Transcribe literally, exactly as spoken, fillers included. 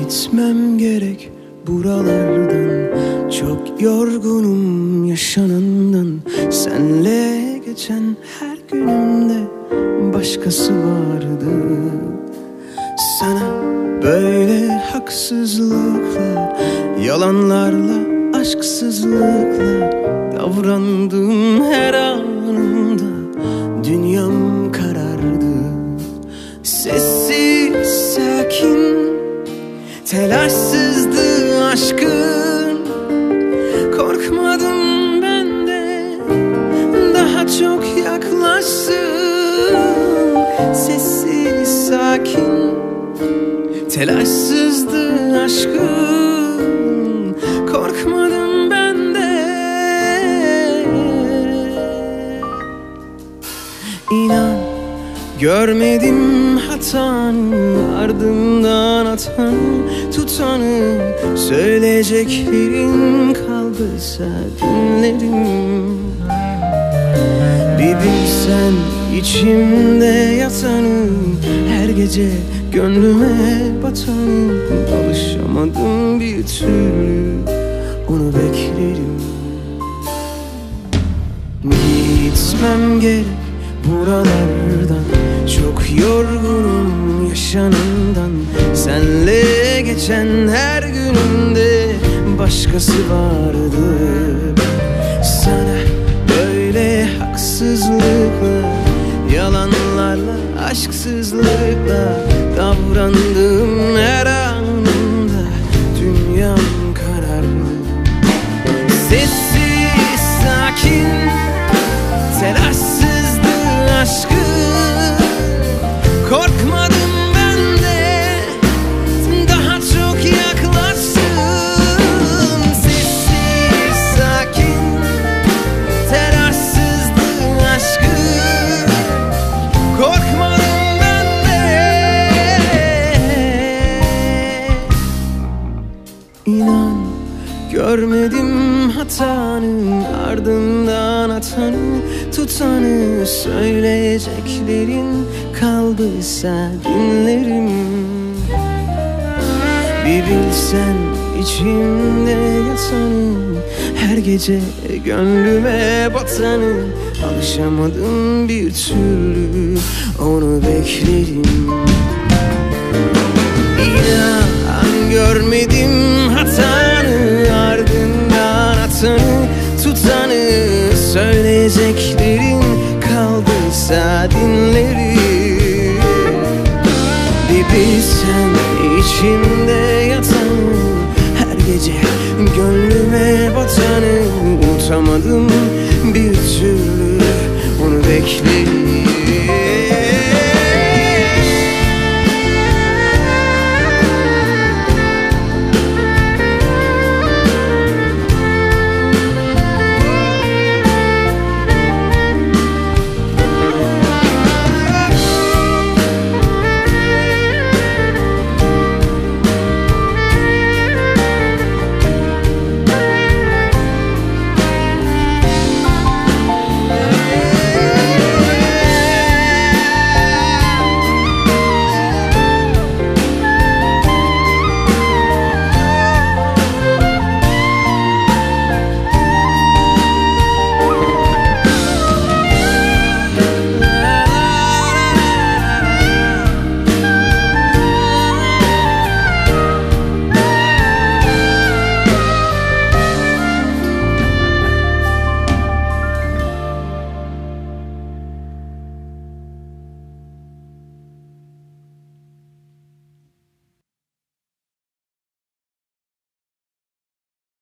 Gitmem gerek buralardan, çok yorgunum yaşanandan. Senle geçen her günümde başkası vardı. Sana böyle haksızlıkla, yalanlarla, aşksızlıkla davrandım her anımda. Dünyam karardı. Sessiz, sakin, telaşsızdı aşkın. Korkmadım ben de, daha çok yaklaştım. Sessiz, sakin, telaşsızdı aşkın. Korkmadım ben de. İnan görmedim hatanı, ardından atanı, tutanı. Söyleyeceklerin kaldıysa dinlerim. Bir bilsen içimde yatanı, her gece gönlüme batanı. Alışamadım bir türlü, onu beklerim. Gitmem gerek buralardan, çok yorgunum yaşanandan. Senle geçen her günümde başkası vardı. Sana böyle haksızlıkla, yalanlarla, aşksızlıkla davrandım her anımda. Dünyam karardı. Sessiz, sakin, telaşsızdı aşkın. Korkmadım ben de, daha çok yaklaştım. Sessiz, sakin, telaşsızdı aşkın. Korkmadım ben de. İnan görmedim hatanı, ardından atanı, tutanı. Söyleyeceklerin kaldıysa dinlerim. Bir bilsen içimde yatanı, her gece gönlüme batanı. Alışamadım bir türlü, onu beklerim. İnan görmedim hatanı, ardından atanı, tutanı. Söyleyeceklerin kaldıysa dinlerim. Bir bilsen içimde yatanı, her gece gönlüme batanı. Unutamadım bir türlü, onu beklerim.